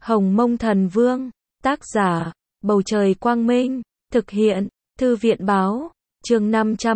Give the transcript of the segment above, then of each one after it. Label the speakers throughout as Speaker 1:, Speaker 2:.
Speaker 1: Hồng Mông Thần Vương, tác giả, Bầu Trời Quang Minh, thực hiện, Thư viện Báo, chương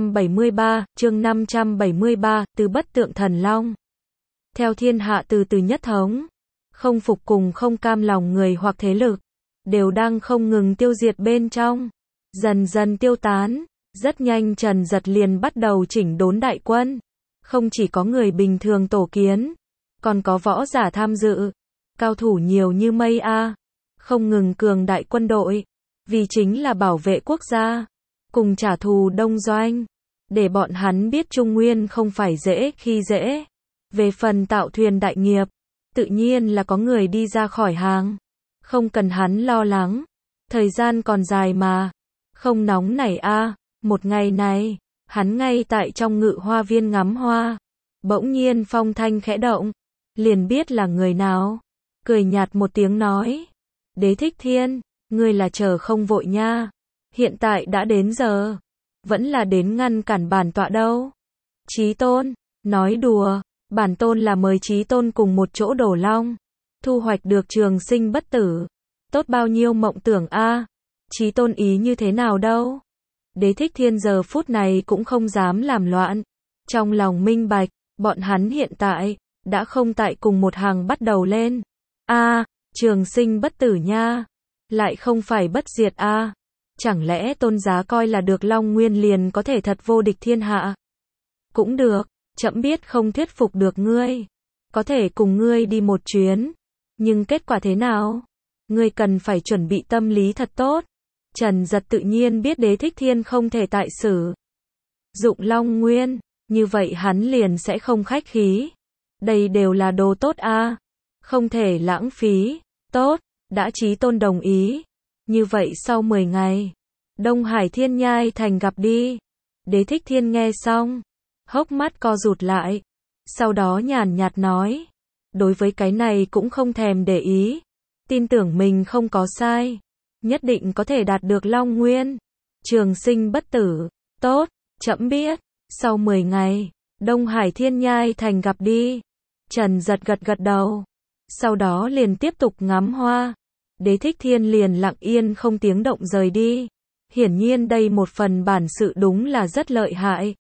Speaker 1: 573, từ Bất Tượng Thần Long. Theo thiên hạ từ nhất thống, không phục cùng không cam lòng người hoặc thế lực, đều đang không ngừng tiêu diệt bên trong, dần dần tiêu tán. Rất nhanh Trần Dật liền bắt đầu chỉnh đốn đại quân, không chỉ có người bình thường tổ kiến, còn có võ giả tham dự, cao thủ nhiều như mây a, không ngừng cường đại quân đội, vì chính là bảo vệ quốc gia, cùng trả thù Đông Doanh, để bọn hắn biết Trung Nguyên không phải dễ khi dễ. Về phần tạo thuyền đại nghiệp, tự nhiên là có người đi ra khỏi hàng, không cần hắn lo lắng, thời gian còn dài mà, không nóng nảy a. Một ngày này, hắn ngay tại trong Ngự Hoa Viên ngắm hoa, bỗng nhiên phong thanh khẽ động, liền biết là người nào, cười nhạt một tiếng nói, Đế Thích Thiên, ngươi là chờ không vội nha, hiện tại đã đến giờ, vẫn là đến ngăn cản bản tọa đâu. Chí Tôn, nói đùa, bản tôn là mời Chí Tôn cùng một chỗ đổ long, thu hoạch được trường sinh bất tử, tốt bao nhiêu mộng tưởng a. Chí Tôn ý như thế nào đâu. Đế Thích Thiên giờ phút này cũng không dám làm loạn, trong lòng minh bạch, bọn hắn hiện tại đã không tại cùng một hàng bắt đầu lên. A, trường sinh bất tử nha, lại không phải bất diệt a. Chẳng lẽ tôn giá coi là được Long Nguyên liền có thể thật vô địch thiên hạ? Cũng được, trẫm biết không thuyết phục được ngươi, có thể cùng ngươi đi một chuyến, nhưng kết quả thế nào? Ngươi cần phải chuẩn bị tâm lý thật tốt. Trần Dật tự nhiên biết Đế Thích Thiên không thể tại sử dụng Long Nguyên, như vậy hắn liền sẽ không khách khí. Đây đều là đồ tốt a, không thể lãng phí. Tốt, đã Chí Tôn đồng ý. Như vậy sau 10 ngày, Đông Hải Thiên Nhai Thành gặp đi. Đế Thích Thiên nghe xong, hốc mắt co rụt lại, sau đó nhàn nhạt nói, đối với cái này cũng không thèm để ý, tin tưởng mình không có sai, nhất định có thể đạt được Long Nguyên, trường sinh bất tử. Tốt, trẫm biết. Sau 10 ngày, Đông Hải Thiên Nhai Thành gặp đi. Trần Dật gật gật đầu, sau đó liền tiếp tục ngắm hoa. Đế Thích Thiên liền lặng yên không tiếng động rời đi. Hiển nhiên đây một phần bản sự đúng là rất lợi hại,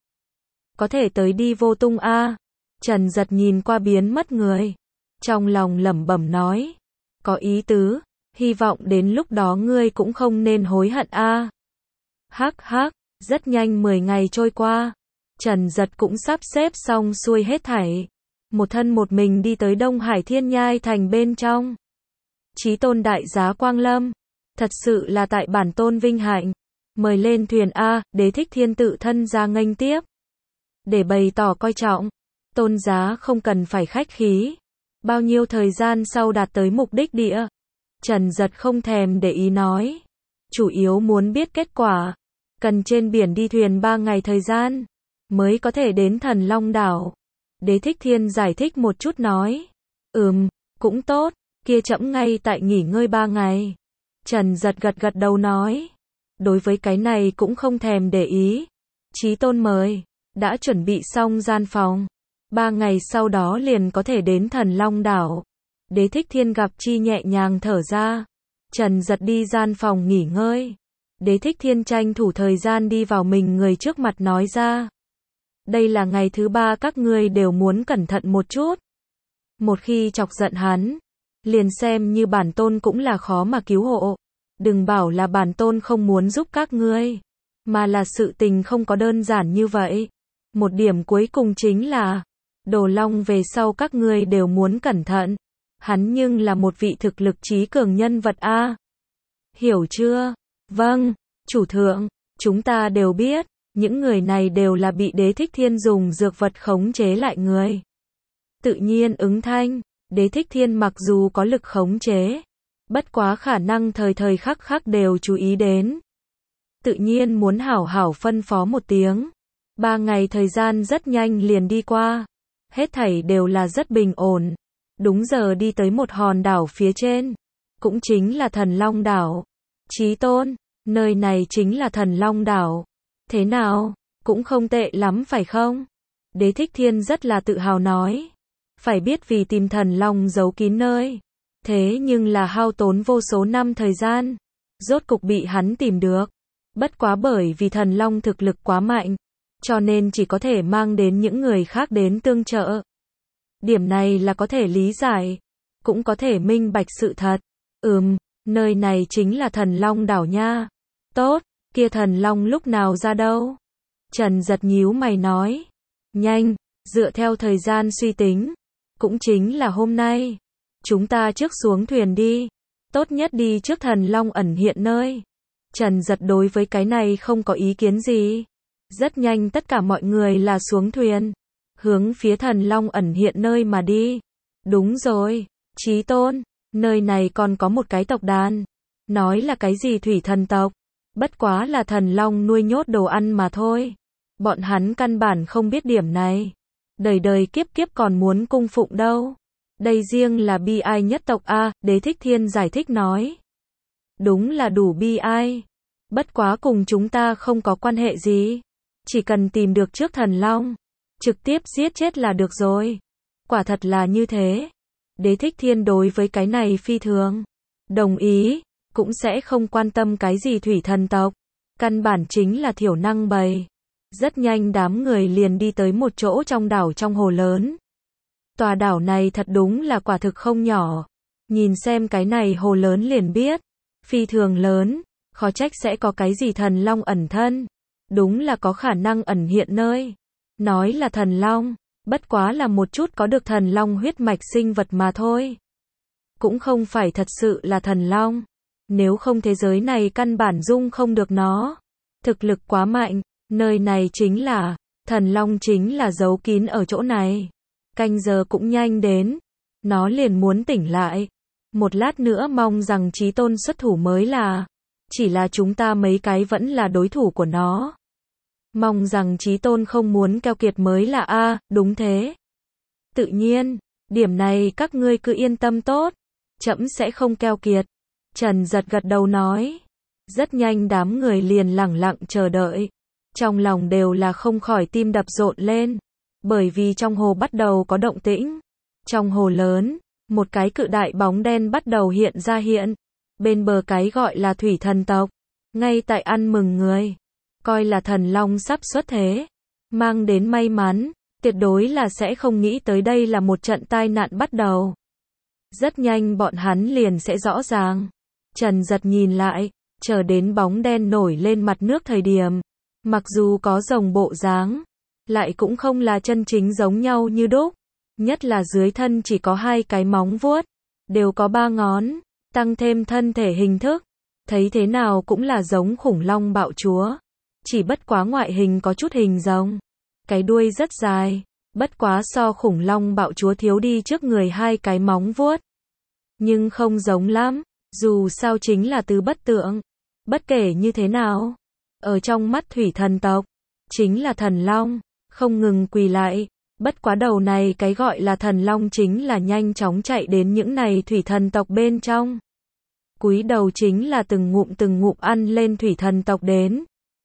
Speaker 1: có thể tới đi vô tung a. Trần Dật nhìn qua biến mất người, trong lòng lẩm bẩm nói, có ý tứ, hy vọng đến lúc đó ngươi cũng không nên hối hận a. Hắc hắc, rất nhanh 10 ngày trôi qua, Trần Dật cũng sắp xếp xong xuôi hết thảy, một thân một mình đi tới Đông Hải Thiên Nhai Thành bên trong. Chí Tôn đại giá quang lâm, thật sự là tại bản tôn vinh hạnh, mời lên thuyền a. Đế Thích Thiên tự thân ra nghênh tiếp, để bày tỏ coi trọng, tôn giá không cần phải khách khí, bao nhiêu thời gian sau đạt tới mục đích địa. Trần Dật không thèm để ý nói, chủ yếu muốn biết kết quả, cần trên biển đi thuyền 3 ngày thời gian, mới có thể đến Thần Long Đảo. Đế Thích Thiên giải thích một chút nói, cũng tốt, kia trẫm ngay tại nghỉ ngơi 3 ngày. Trần Dật gật gật đầu nói, đối với cái này cũng không thèm để ý. Chí Tôn mời, đã chuẩn bị xong gian phòng, 3 ngày sau đó liền có thể đến Thần Long Đảo. Đế Thích Thiên gặp chi nhẹ nhàng thở ra. Trần Dật đi gian phòng nghỉ ngơi. Đế Thích Thiên tranh thủ thời gian đi vào mình người trước mặt nói ra, đây là ngày thứ 3 các ngươi đều muốn cẩn thận một chút. Một khi chọc giận hắn, liền xem như bản tôn cũng là khó mà cứu hộ. Đừng bảo là bản tôn không muốn giúp các ngươi, mà là sự tình không có đơn giản như vậy. Một điểm cuối cùng chính là, Đồ Long về sau các ngươi đều muốn cẩn thận. Hắn nhưng là một vị thực lực trí cường nhân vật a. Hiểu chưa? Vâng, chủ thượng, chúng ta đều biết, những người này đều là bị Đế Thích Thiên dùng dược vật khống chế lại người. Tự nhiên ứng thanh, Đế Thích Thiên mặc dù có lực khống chế, bất quá khả năng thời thời khắc khắc đều chú ý đến. Tự nhiên muốn hảo hảo phân phó một tiếng. 3 ngày thời gian rất nhanh liền đi qua, hết thảy đều là rất bình ổn. Đúng giờ đi tới một hòn đảo phía trên, cũng chính là Thần Long Đảo. Chí Tôn, nơi này chính là Thần Long Đảo. Thế nào, cũng không tệ lắm phải không? Đế Thích Thiên rất là tự hào nói. Phải biết vì tìm thần long giấu kín nơi, Thế nhưng là hao tốn vô số năm thời gian, rốt cục bị hắn tìm được. Bất quá bởi vì thần long thực lực quá mạnh, cho nên chỉ có thể mang đến những người khác đến tương trợ. Điểm này là có thể lý giải, cũng có thể minh bạch sự thật. Nơi này chính là Thần Long đảo nha. Tốt, kia thần long lúc nào ra đâu? Trần Giật nhíu mày nói. Nhanh, dựa theo thời gian suy tính, cũng chính là hôm nay. Chúng ta trước xuống thuyền đi. Tốt nhất đi trước thần long ẩn hiện nơi. Trần Giật đối với cái này không có ý kiến gì. Rất nhanh tất cả mọi người là xuống thuyền, hướng phía thần long ẩn hiện nơi mà đi. Đúng rồi, Chí Tôn, nơi này còn có một cái tộc đàn. Nói là cái gì thủy thần tộc, bất quá là thần long nuôi nhốt đồ ăn mà thôi. Bọn hắn căn bản không biết điểm này. Đời đời kiếp kiếp còn muốn cung phụng đâu. Đây riêng là bi ai nhất tộc a, Đế Thích Thiên giải thích nói. Đúng là đủ bi ai. Bất quá cùng chúng ta không có quan hệ gì. Chỉ cần tìm được trước thần long, trực tiếp giết chết là được rồi. Quả thật là như thế. Đế Thích Thiên đối với cái này phi thường đồng ý, cũng sẽ không quan tâm cái gì thủy thần tộc. Căn bản chính là thiểu năng bầy. Rất nhanh đám người liền đi tới một chỗ trong đảo trong hồ lớn. Tòa đảo này thật đúng là quả thực không nhỏ. Nhìn xem cái này hồ lớn liền biết. Phi thường lớn, khó trách sẽ có cái gì thần long ẩn thân. Đúng là có khả năng ẩn hiện nơi. Nói là thần long, bất quá là một chút có được thần long huyết mạch sinh vật mà thôi. Cũng không phải thật sự là thần long. Nếu không thế giới này căn bản dung không được nó. Thực lực quá mạnh, nơi này chính là, thần long chính là giấu kín ở chỗ này. Canh giờ cũng nhanh đến, nó liền muốn tỉnh lại. Một lát nữa mong rằng Chí Tôn xuất thủ mới là, chỉ là chúng ta mấy cái vẫn là đối thủ của nó. Mong rằng Chí Tôn không muốn keo kiệt mới là a, đúng thế. Tự nhiên, điểm này các ngươi cứ yên tâm tốt, trẫm sẽ không keo kiệt. Trần Giật gật đầu nói. Rất nhanh đám người liền lẳng lặng chờ đợi. Trong lòng đều là không khỏi tim đập rộn lên. Bởi vì trong hồ bắt đầu có động tĩnh. Trong hồ lớn, một cái cự đại bóng đen bắt đầu hiện ra hiện. Bên bờ cái gọi là thủy thần tộc. Ngay tại ăn mừng người. Coi là thần long sắp xuất thế. Mang đến may mắn. Tuyệt đối là sẽ không nghĩ tới đây là một trận tai nạn bắt đầu. Rất nhanh bọn hắn liền sẽ rõ ràng. Trần Giật nhìn lại, chờ đến bóng đen nổi lên mặt nước thời điểm. Mặc dù có rồng bộ dáng, lại cũng không là chân chính giống nhau như đúc. Nhất là dưới thân chỉ có 2 cái móng vuốt, đều có 3 ngón, tăng thêm thân thể hình thức. Thấy thế nào cũng là giống khủng long bạo chúa. Chỉ bất quá ngoại hình có chút hình rồng. Cái đuôi rất dài, bất quá so khủng long bạo chúa thiếu đi trước người 2 cái móng vuốt. Nhưng không giống lắm. Dù sao chính là tứ bất tượng. Bất kể như thế nào, ở trong mắt thủy thần tộc, chính là thần long, không ngừng quỳ lại. Bất quá đầu này cái gọi là thần long chính là nhanh chóng chạy đến những này thủy thần tộc bên trong. Cúi đầu chính là từng ngụm ăn lên thủy thần tộc đến.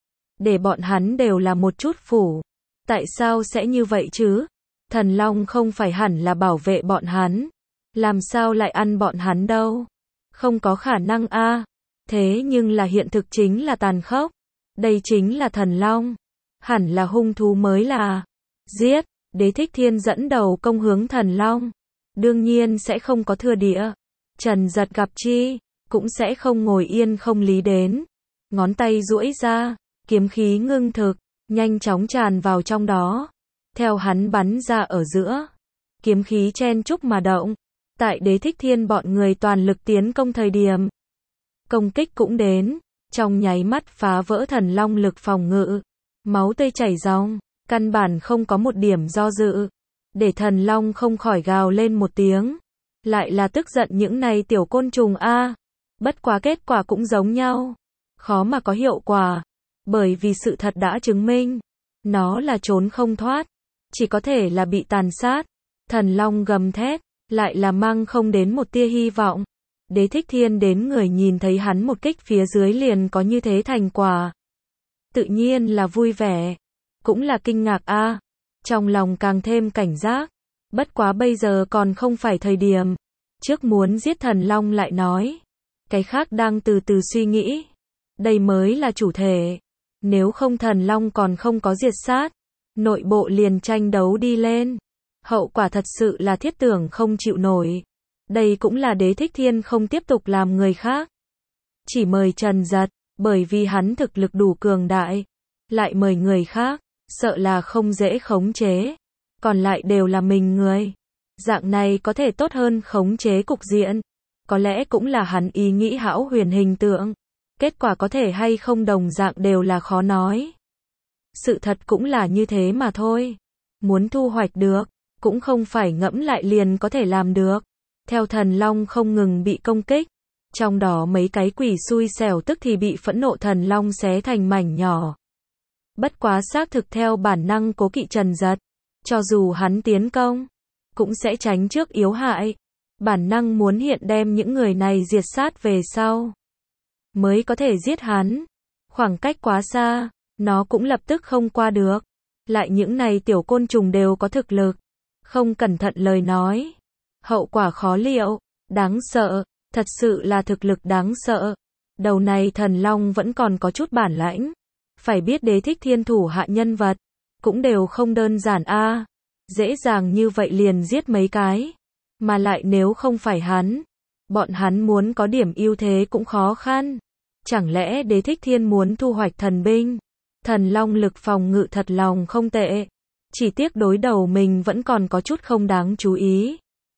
Speaker 1: Để bọn hắn đều là một chút phủ. Tại sao sẽ như vậy chứ? Thần long không phải hẳn là bảo vệ bọn hắn. Làm sao lại ăn bọn hắn đâu? Không có khả năng a. Thế nhưng là hiện thực chính là tàn khốc. Đây chính là thần long. Hẳn là hung thú mới là. Giết, Đế Thích Thiên dẫn đầu công hướng thần long. Đương nhiên sẽ không có thừa địa. Trần Giật gặp chi, cũng sẽ không ngồi yên không lý đến. Ngón tay duỗi ra, kiếm khí ngưng thực, nhanh chóng tràn vào trong đó. Theo hắn bắn ra ở giữa. Kiếm khí chen chúc mà động. Tại Đế Thích Thiên bọn người toàn lực tiến công thời điểm. Công kích cũng đến, trong nháy mắt phá vỡ thần long lực phòng ngự. Máu tươi chảy ròng, căn bản không có một điểm do dự. Để thần long không khỏi gào lên một tiếng. Lại là tức giận những này tiểu côn trùng a. Bất quá kết quả cũng giống nhau. Khó mà có hiệu quả. Bởi vì sự thật đã chứng minh. Nó là trốn không thoát. Chỉ có thể là bị tàn sát. Thần long gầm thét. Lại là mang không đến một tia hy vọng. Đế Thích Thiên đến người nhìn thấy hắn một kích phía dưới liền có như thế thành quả. Tự nhiên là vui vẻ. Cũng là kinh ngạc a. Trong lòng càng thêm cảnh giác. Bất quá bây giờ còn không phải thời điểm. Trước muốn giết thần long lại nói. Cái khác đang từ từ suy nghĩ. Đây mới là chủ thể. Nếu không thần long còn không có diệt sát. Nội bộ liền tranh đấu đi lên. Hậu quả thật sự là thiết tưởng không chịu nổi. Đây cũng là Đế Thích Thiên không tiếp tục làm người khác. Chỉ mời Trần Giật, bởi vì hắn thực lực đủ cường đại. Lại mời người khác, sợ là không dễ khống chế. Còn lại đều là mình người. Dạng này có thể tốt hơn khống chế cục diện. Có lẽ cũng là hắn ý nghĩ hão huyền hình tượng. Kết quả có thể hay không đồng dạng đều là khó nói. Sự thật cũng là như thế mà thôi. Muốn thu hoạch được, cũng không phải ngẫm lại liền có thể làm được. Theo thần long không ngừng bị công kích. Trong đó mấy cái quỷ xui xẻo tức thì bị phẫn nộ thần long xé thành mảnh nhỏ. Bất quá xác thực theo bản năng cố kỵ Trần Giật. Cho dù hắn tiến công, cũng sẽ tránh trước yếu hại. Bản năng muốn hiện đem những người này diệt sát về sau. Mới có thể giết hắn. Khoảng cách quá xa, nó cũng lập tức không qua được. Lại những này tiểu côn trùng đều có thực lực. Không cẩn thận lời nói. Hậu quả khó liệu, đáng sợ, thật sự là thực lực đáng sợ. Đầu này thần long vẫn còn có chút bản lãnh. Phải biết Đế Thích Thiên thủ hạ nhân vật, cũng đều không đơn giản a. Dễ dàng như vậy liền giết mấy cái. Mà lại nếu không phải hắn, bọn hắn muốn có điểm ưu thế cũng khó khăn. Chẳng lẽ Đế Thích Thiên muốn thu hoạch thần binh? Thần long lực phòng ngự thật lòng không tệ. Chỉ tiếc đối đầu mình vẫn còn có chút không đáng chú ý.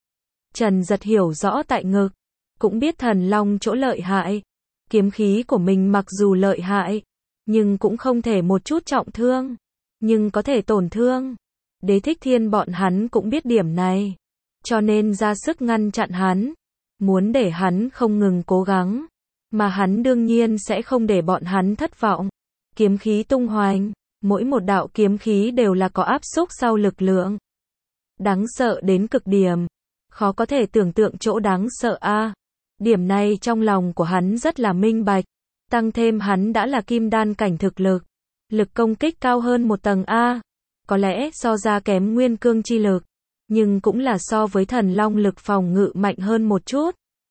Speaker 1: Trần Giật hiểu rõ tại ngực. Cũng biết thần long chỗ lợi hại. Kiếm khí của mình mặc dù lợi hại, nhưng cũng không thể một chút trọng thương. Nhưng có thể tổn thương. Đế Thích Thiên bọn hắn cũng biết điểm này. Cho nên ra sức ngăn chặn hắn. Muốn để hắn không ngừng cố gắng. Mà hắn đương nhiên sẽ không để bọn hắn thất vọng. Kiếm khí tung hoành. Mỗi một đạo kiếm khí đều là có áp xúc sau lực lượng. Đáng sợ đến cực điểm. Khó có thể tưởng tượng chỗ đáng sợ a. Điểm này trong lòng của hắn rất là minh bạch. Tăng thêm hắn đã là kim đan cảnh thực lực. Lực công kích cao hơn một tầng a. Có lẽ so ra kém nguyên cương chi lực. Nhưng cũng là so với thần long lực phòng ngự mạnh hơn một chút.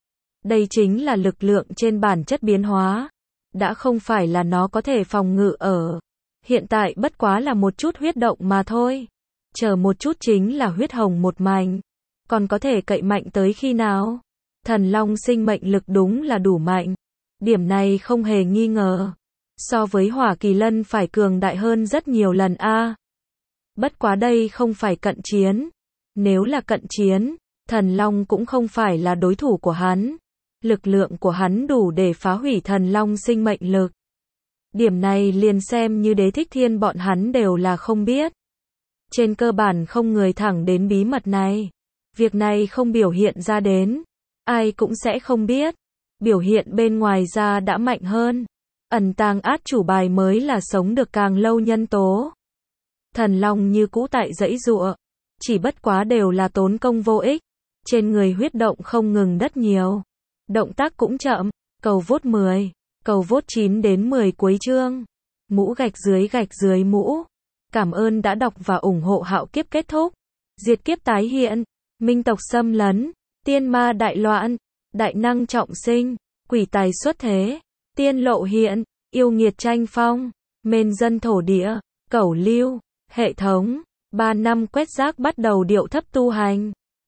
Speaker 1: Đây chính là lực lượng trên bản chất biến hóa. Đã không phải là nó có thể phòng ngự ở. Hiện tại bất quá là một chút huyết động mà thôi. Chờ một chút chính là huyết hồng một mảnh. Còn có thể cậy mạnh tới khi nào? Thần long sinh mệnh lực đúng là đủ mạnh. Điểm này không hề nghi ngờ. So với hỏa kỳ lân phải cường đại hơn rất nhiều lần a. Bất quá đây không phải cận chiến. Nếu là cận chiến, thần long cũng không phải là đối thủ của hắn. Lực lượng của hắn đủ để phá hủy thần long sinh mệnh lực. Điểm này liền xem như Đế Thích Thiên bọn hắn đều là không biết. Trên cơ bản không người thẳng đến bí mật này. Việc này không biểu hiện ra đến, ai cũng sẽ không biết. Biểu hiện bên ngoài ra đã mạnh hơn. Ẩn tàng át chủ bài mới là sống được càng lâu nhân tố. Thần long như cũ tại giãy giụa, chỉ bất quá đều là tốn công vô ích. Trên người huyết động không ngừng rất nhiều. Động tác cũng chậm. Cầu vốt 10, cầu vốt 9 đến 10 cuối chương. Mũ gạch dưới mũ. Cảm ơn đã đọc và ủng hộ Hạo Kiếp kết thúc. Diệt kiếp tái hiện. Minh tộc xâm lấn. Tiên ma đại loạn. Đại năng trọng sinh. Quỷ tài xuất thế. Tiên lộ hiện. Yêu nghiệt tranh phong. Mên dân thổ địa. Cẩu lưu. Hệ thống. 3 năm quét rác bắt đầu điệu thấp tu hành.